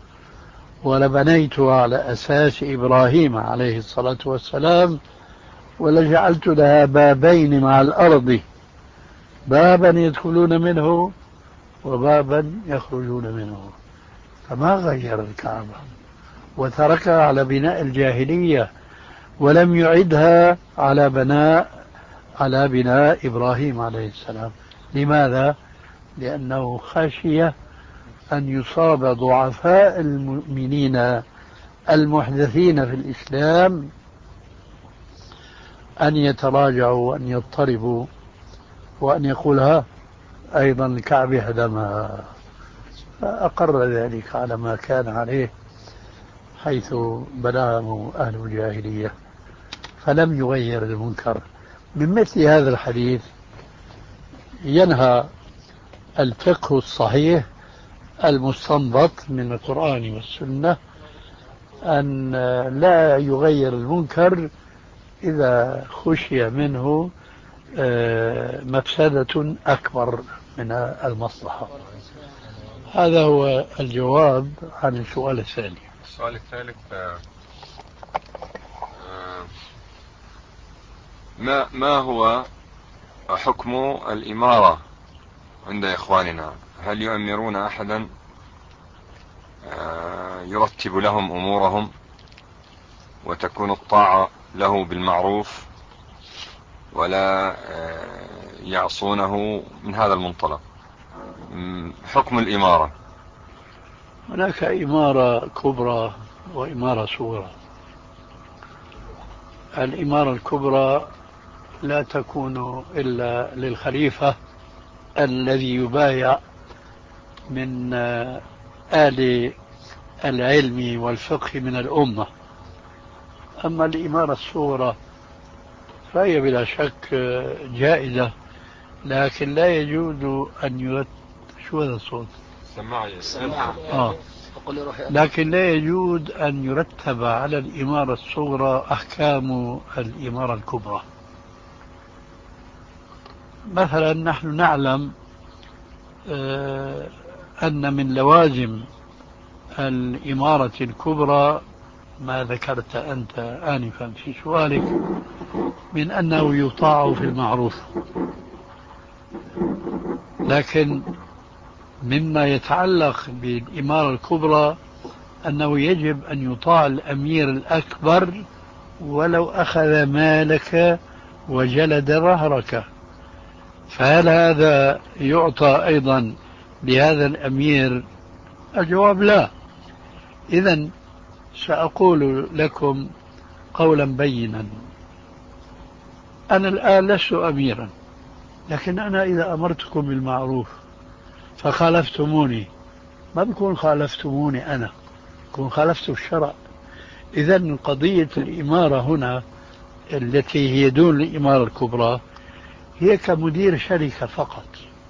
ولبنيتها على أساس إبراهيم عليه الصلاة والسلام ولجعلت لها بابين مع الأرض، بابا يدخلون منه وبابا يخرجون منه. فما غير الكعبة وتركها على بناء الجاهلية، ولم يعدها على بناء على بناء إبراهيم عليه السلام. لماذا؟ لأنه خشي أن يصاب ضعفاء المؤمنين المحدثين في الإسلام أن يتراجعوا وأن يضطربوا وأن يقولها أيضا الكعبة هدمها، فأقر ذلك على ما كان عليه حيث بناه أهل الجاهلية، فلم يغير المنكر. من مثل هذا الحديث ينهى الفقه الصحيح المستنبط من القرآن والسنة أن لا يغير المنكر إذا خشي منه مفسدة أكبر من المصلحة. هذا هو الجواب عن السؤال الثاني. السؤال الثالث، ما ما هو حكم الإمارة عند إخواننا؟ هل يؤمرون أحدا يرتب لهم أمورهم وتكون الطاعة له بالمعروف ولا يعصونه؟ من هذا المنطلق حكم الإمارة. هناك إمارة كبرى وإمارة صغرى. الإمارة الكبرى لا تكون إلا للخليفة الذي يبايع من آل العلم والفقه من الأمة. أما الإمارة الصغرى فهي بلا شك جائزة، لكن لا يجوز أن يرتب. شو هذا الصوت؟ سماعي. آه. لكن لا يجوز أن يرتب على الإمارة الصغرى أحكام الإمارة الكبرى. مثلا نحن نعلم أن من لوازم الإمارة الكبرى ما ذكرت أنت آنفا في سؤالك من أنه يطاع في المعروف، لكن مما يتعلق بالإمارة الكبرى أنه يجب أن يطاع الأمير الأكبر ولو أخذ مالك وجلد ظهرك. فهل هذا يعطى أيضا لهذا الأمير؟ الجواب لا. إذن سأقول لكم قولا بينا. أنا الآن لست أميرا، لكن أنا إذا أمرتكم بالمعروف فخالفتموني ما بكون خالفتموني أنا، بكون خالفت الشرع. إذن قضية الإمارة هنا التي هي دون الإمارة الكبرى هي كمدير شركة فقط،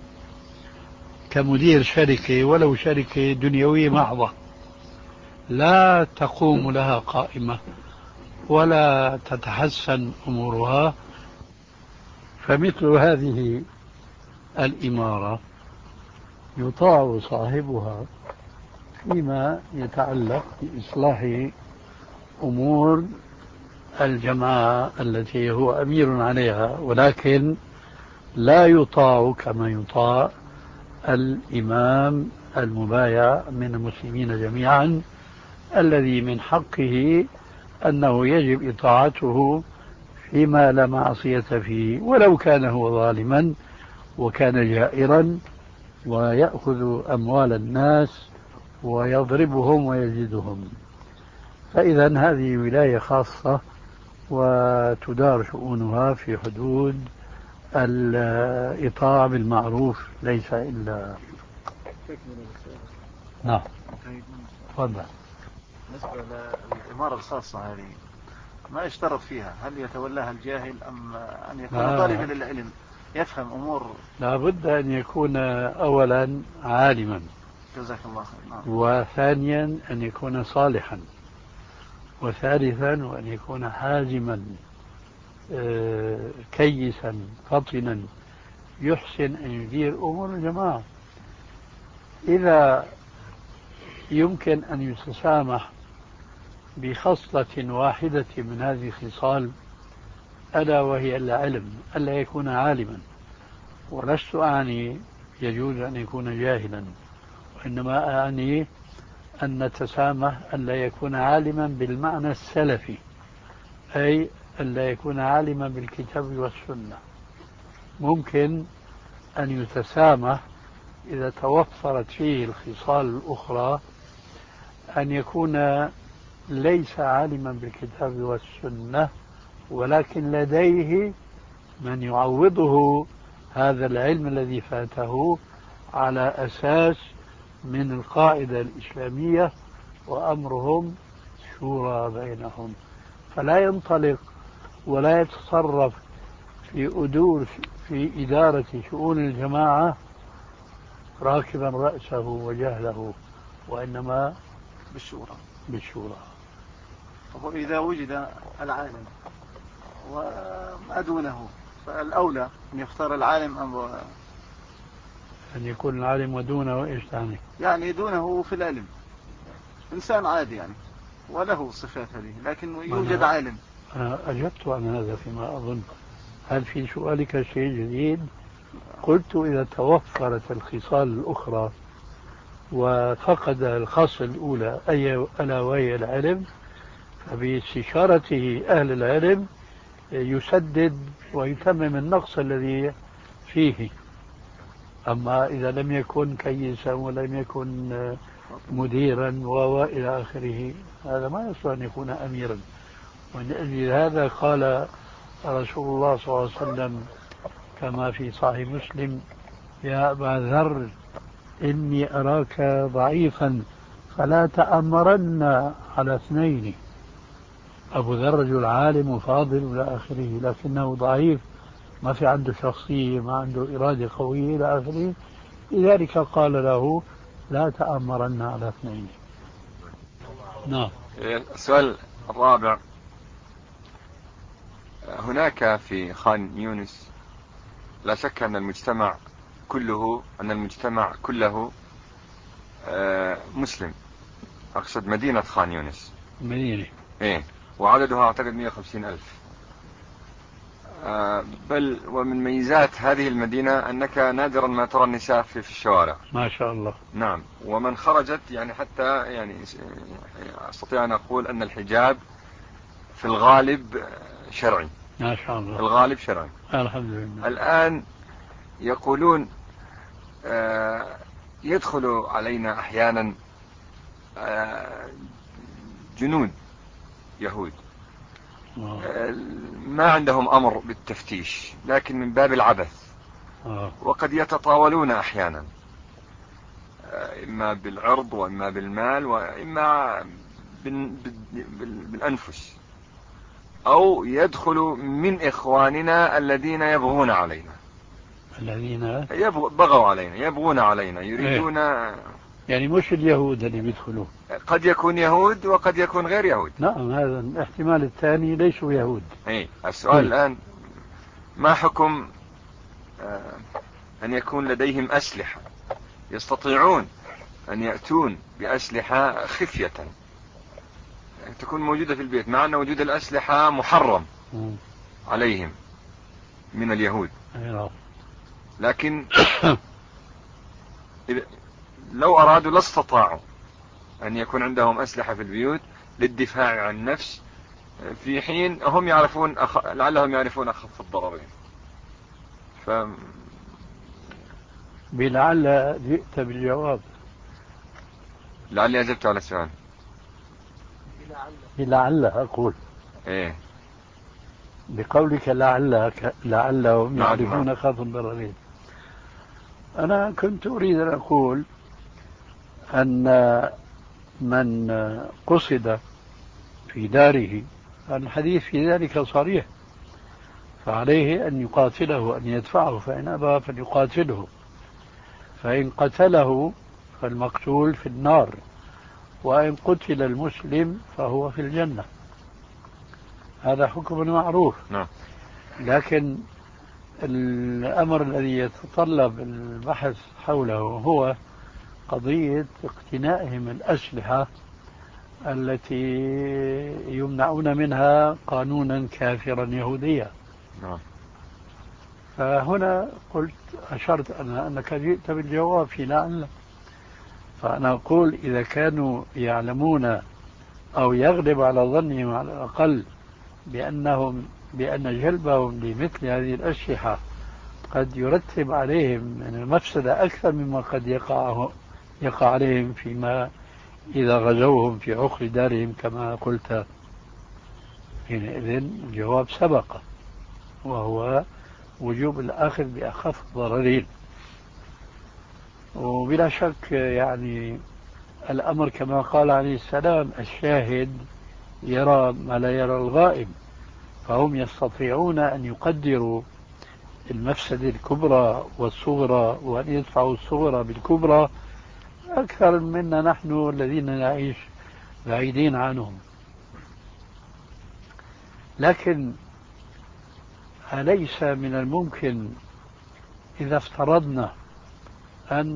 كمدير شركة ولو شركة دنيوية محضة لا تقوم لها قائمة ولا تتحسن أمورها. فمثل هذه الإمارة يطاع صاحبها فيما يتعلق بإصلاح أمور الجماعة التي هو أمير عليها، ولكن لا يطاع كما يطاع الإمام المبايع من المسلمين جميعا، الذي من حقه أنه يجب إطاعته فيما لا معصية فيه، ولو كان هو ظالما وكان جائرا ويأخذ أموال الناس ويضربهم ويجدهم. فإذا هذه ولاية خاصة وتدار شؤونها في حدود الإطاعة بالمعروف، ليس إلا. نعم تفضل. بالنسبة للإمارة الخاصة هذه ما يشترط فيها هل يتولاها الجاهل أم أن يكون آه. طالبا للعلم يفهم أمور؟ لا بد أن يكون أولا عالما، جزاك الله خير. نعم. وثانيا أن يكون صالحا، وثالثا وأن يكون حازما كيسا فطنا يحسن أن يدير أمور الجماعة. إذا يمكن أن يتسامح بخصلة واحدة من هذه الخصال ألا وهي العلم، ألا يكون عالما. ولست أعني يجوز أن يكون جاهلا، وإنما أعني أن نتسامح ألا يكون عالما بالمعنى السلفي، أي ألا يكون عالما بالكتاب والسنة. ممكن أن يتسامح إذا توفرت فيه الخصال الأخرى، أن يكون ليس عالما بالكتاب والسنة، ولكن لديه من يعوضه هذا العلم الذي فاته على أساس من القاعدة الإسلامية: وأمرهم شورى بينهم. فلا ينطلق ولا يتصرف في أدور في إدارة شؤون الجماعة راكبا رأسه وجهله، وإنما بالشورى. بالشورى. وإذا وجد العالم وما دونه فالأولى أن يختار العالم أم أن يكون العالم ودونه إيش تعني؟ يعني دونه في العلم، إنسان عادي يعني وله صفات هذه، لكن يوجد أنا عالم. أنا أجبت عن هذا فيما أظن. هل في سؤالك شيء جديد؟ قلت إذا توفرت الخصال الأخرى وفقد الخاصة الأولى أي ألا وهي العلم، فباستشارته أهل العلم يسدد ويتمم النقص الذي فيه. أما إذا لم يكن كيسا ولم يكن مديرا وإلى آخره، هذا ما يصلح أن يكون أميرا. ومن أجل هذا قال رسول الله صلى الله عليه وسلم كما في صحيح مسلم: يا أبا ذر إني أراك ضعيفا فلا تأمرن على اثنين. أبو ذر رجل عالم وفاضل إلى آخره، لكنه ضعيف، ما في عنده شخصية، ما عنده إرادة قوية إلى آخره. لذلك قال له: لا تأمرن على اثنين. نعم. السؤال الرابع: هناك في خان يونس لا شك أن المجتمع كله أن المجتمع كله مسلم، أقصد مدينة خان يونس. مدينة إيه، وعددها أعتقد مئة وخمسين ألف. بل ومن ميزات هذه المدينة أنك نادرا ما ترى النساء في, في الشوارع. ما شاء الله. نعم، ومن خرجت يعني حتى يعني أستطيع أن أقول أن الحجاب في الغالب شرعي. ما شاء الله. الغالب شرعي. الحمد لله. الآن يقولون يدخل علينا أحيانا جنود يهود ما عندهم أمر بالتفتيش، لكن من باب العبث، وقد يتطاولون أحيانا إما بالعرض وإما بالمال وإما بالأنفس، أو يدخل من إخواننا الذين يبغون علينا، الذين بغوا علينا، يبغون علينا، يريدون إيه؟ يعني مش اليهود اللي بيدخلوا، قد يكون يهود وقد يكون غير يهود. نعم، هذا الاحتمال الثاني، ليسوا يهود. اي السؤال إيه؟ الآن: ما حكم آه أن يكون لديهم أسلحة يستطيعون أن يأتون بأسلحة خفية تكون موجودة في البيت، مع أن وجود الأسلحة محرم م. عليهم من اليهود، لكن لو أرادوا لاستطاعوا أن يكون عندهم أسلحة في البيوت للدفاع عن النفس، في حين هم يعرفون أخ... لعلهم يعرفون أخف الضررين. ف... بلعل جئت بالجواب. لعلي أجبت على السؤال. بلعل أقول إيه؟ بقولك لعلك لعلهم يعرفون أخف الضررين. أنا كنت أريد أن أقول أن من قصد في داره الحديث في ذلك صريح، فعليه أن يقاتله، أن يدفعه، فإن أبى فليقاتله، فإن قتله فالمقتول في النار، وإن قتل المسلم فهو في الجنة. هذا حكم معروف. لكن الأمر الذي يتطلب البحث حوله هو قضية اقتنائهم الأسلحة التي يمنعون منها قانونا كافرا يهوديا. نعم. فهنا قلت أشرت أنا أنك جئت بالجواب في لعل، فأنا أقول إذا كانوا يعلمون أو يغلب على ظنهم على الأقل بأنهم بأن جلبهم لمثل هذه الأسلحة قد يرتب عليهم من المفسدة أكثر مما قد يقع يقع عليهم فيما إذا غزوهم في عقر دارهم كما قلت، حينئذ الجواب سبق، وهو وجوب الأخذ بأخف الضررين. وبلا شك يعني الأمر كما قال عليه السلام الشاهد يرى ما لا يرى الغائب، فهم يستطيعون أن يقدروا المفسدة الكبرى والصغرى وأن يدفعوا الصغرى بالكبرى أكثر منا نحن الذين نعيش بعيدين عنهم. لكن أليس من الممكن إذا افترضنا أن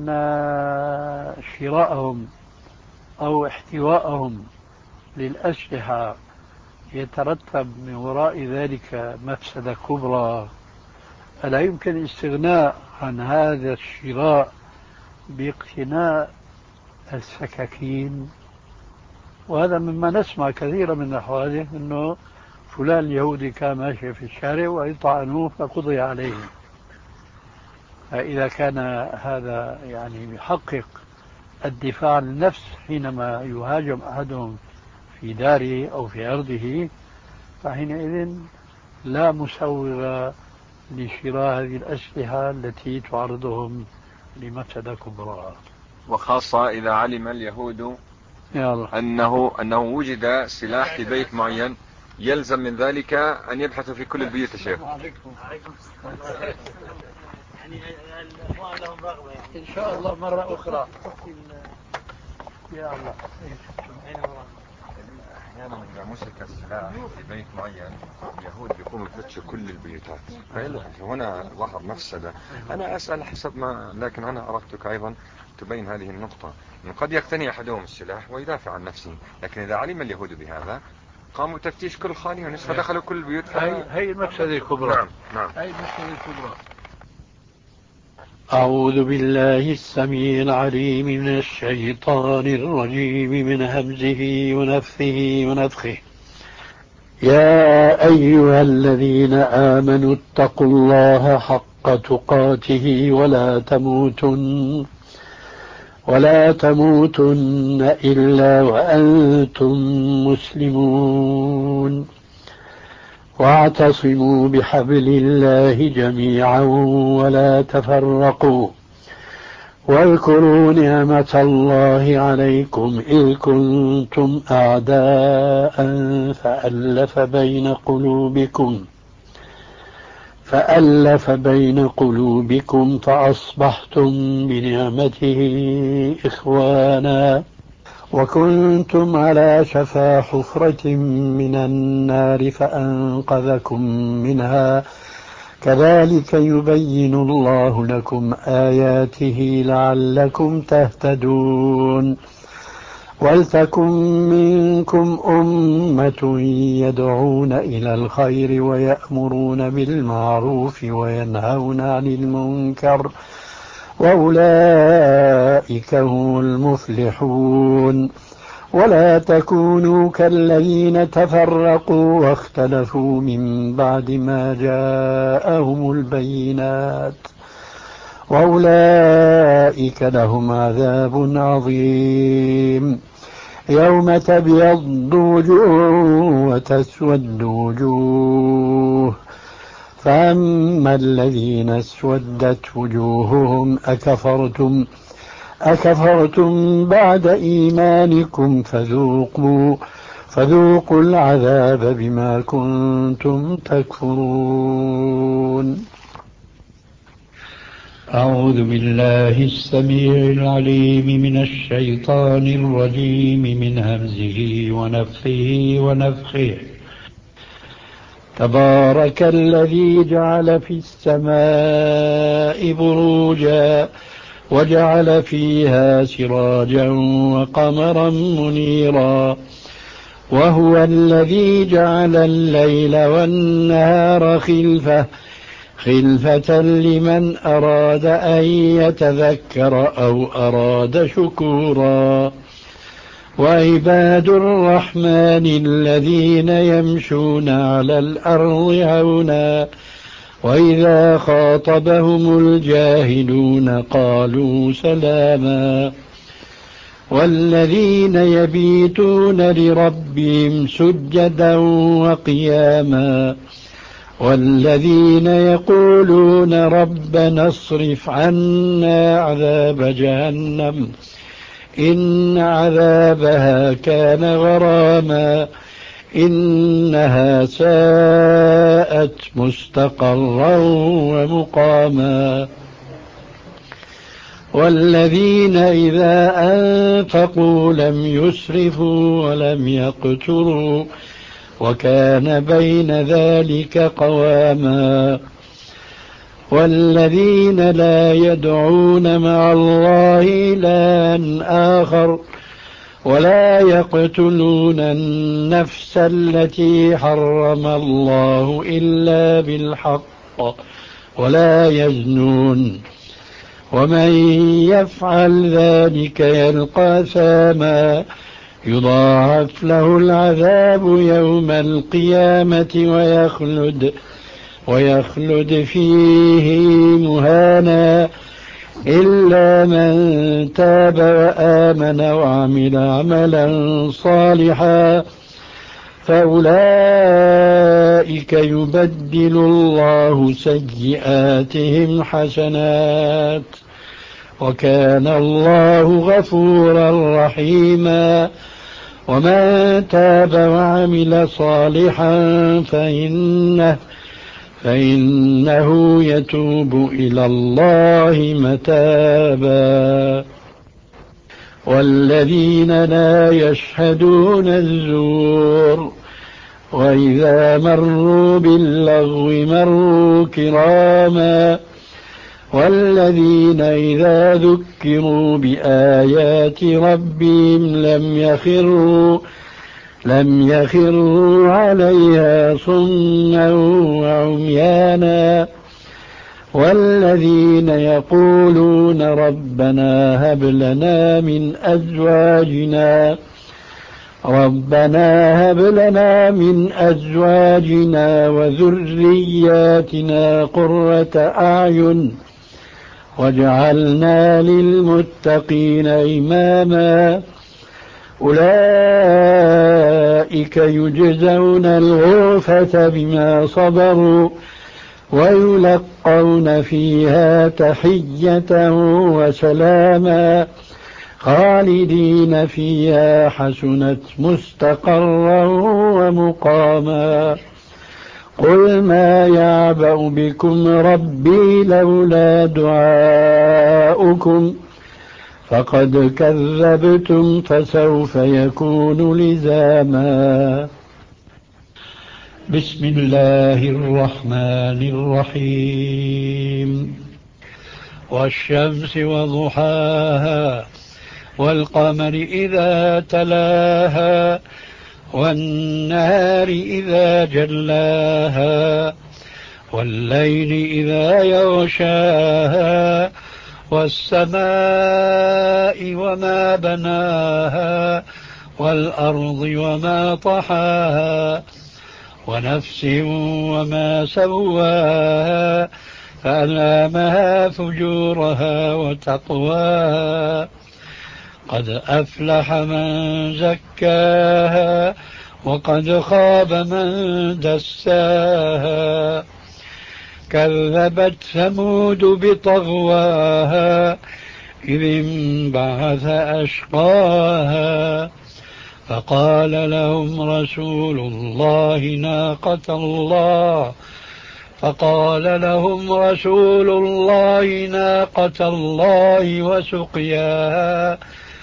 شراءهم أو احتواءهم للأسلحة يترتب من وراء ذلك مفسدة كبرى، ألا يمكن الاستغناء عن هذا الشراء باقتناء السكاكين؟ وهذا مما نسمع كثيرا من الحوادث، أنه فلان اليهودي كان ماشي في الشارع ويطعنوه فقضي عليه. فإذا كان هذا يعني يحقق الدفاع عن النفس حينما يهاجم أحدهم في داره أو في أرضه، فحينئذ لا مسوغ لشراء هذه الأسلحة التي تعرضهم لمفسدة كبرى، وخاصة إذا علم اليهود يلا. أنه أنه وجد سلاح في بيت معين، يلزم من ذلك أن يبحثوا في كل البيوت. الشيخ يعني الأخوان لهم رغبة إن شاء الله مرة أخرى. يا الله. أحيانا إذا مسك السلاح في بيت معين اليهود بيقوموا يفتشوا كل البيوتات، فهنا ظهر مفسدة. أنا أسأل حسب ما، لكن أنا أردتك أيضا تبين هذه النقطة، إنه قد يقتني أحدهم السلاح ويدافع عن نفسه، لكن إذا علم اليهود بهذا قاموا تفتيش كل خانة ونصف فدخلوا كل البيوت. هي هي المفسدة الكبرى. نعم نعم. هي المفسدة الكبرى. أعوذ بالله السميع العليم من الشيطان الرجيم من همزه ونفثه ونفخه. يا أيها الذين آمنوا اتقوا الله حق تقاته ولا تموتن ولا تموتن إلا وأنتم مسلمون، واعتصموا بحبل الله جميعا ولا تفرقوا، واذكروا نعمة الله عليكم إذ كنتم أعداء فألف بين قلوبكم فألف بين قلوبكم فأصبحتم بنعمته إخوانا، وكنتم على شفا حفرة من النار فأنقذكم منها، كذلك يبين الله لكم آياته لعلكم تهتدون. ولتكن منكم أمة يدعون إلى الخير ويأمرون بالمعروف وينهون عن المنكر، وأولئك هم المفلحون. ولا تكونوا كالذين تفرقوا واختلفوا من بعد ما جاءهم البينات، وأولئك لهم عذاب عظيم. يوم تبيض وجوه وتسود وجوه، فأما الذين اسودت وجوههم أكفرتم أكفرتم بعد إيمانكم فذوقوا فذوقوا العذاب بما كنتم تكفرون. أعوذ بالله السميع العليم من الشيطان الرجيم من همزه ونفخه ونفخه. تبارك الذي جعل في السماء بروجا وجعل فيها سراجا وقمرا منيرا وهو الذي جعل الليل والنهار خلفة خلفة لمن أراد أن يتذكر أو أراد شكورا وعباد الرحمن الذين يمشون على الأرض هونا وإذا خاطبهم الجاهلون قالوا سلاما والذين يبيتون لربهم سجدا وقياما والذين يقولون ربنا اصرف عنا عذاب جهنم إن عذابها كان غراما إنها ساءت مستقرا ومقاما والذين إذا أنفقوا لم يسرفوا ولم يقتروا وكان بين ذلك قواما والذين لا يدعون مع الله إلها آخر ولا يقتلون النفس التي حرم الله إلا بالحق ولا يزنون ومن يفعل ذلك يلقى ثاما يضاعف له العذاب يوم القيامة ويخلد ويخلد فيه مهانا إلا من تاب وآمن وعمل عملا صالحا فأولئك يبدل الله سيئاتهم حسنات وكان الله غفورا رحيما ومن تاب وعمل صالحا فإنه فإنه يتوب إلى الله متابا والذين لا يشهدون الزور وإذا مروا باللغو مروا كراما والذين إذا ذكروا بآيات ربهم لم يخروا لم يخروا عليها صما وعميانا والذين يقولون ربنا هب لنا من أزواجنا ربنا هب لنا من أزواجنا وذرياتنا قرة أعين واجعلنا للمتقين إماما أولئك يجزون الغرفة بما صبروا ويلقون فيها تحية وسلاما خالدين فيها حسنت مستقرا ومقاما قل ما يعبأ بكم ربي لولا دعاؤكم فقد كذبتم فسوف يكون لزاما بسم الله الرحمن الرحيم والشمس وضحاها والقمر إذا تلاها والنهار إذا جلاها والليل إذا يغشاها والسماء وما بناها والأرض وما طحاها ونفس وما سواها فألهمها فجورها وتقواها قد أفلح من زكاها وقد خاب من دساها كذبت ثمود بطغواها إذ انبعث أشقاها فقال لهم رسول الله ناقة الله فقال لهم رسول الله ناقة الله وسقياها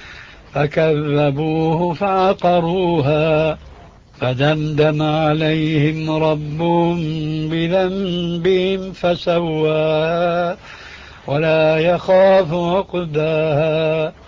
فكذبوه فعقروها فدمدم عليهم ربهم بذنبهم فسواها ولا يخاف عقباها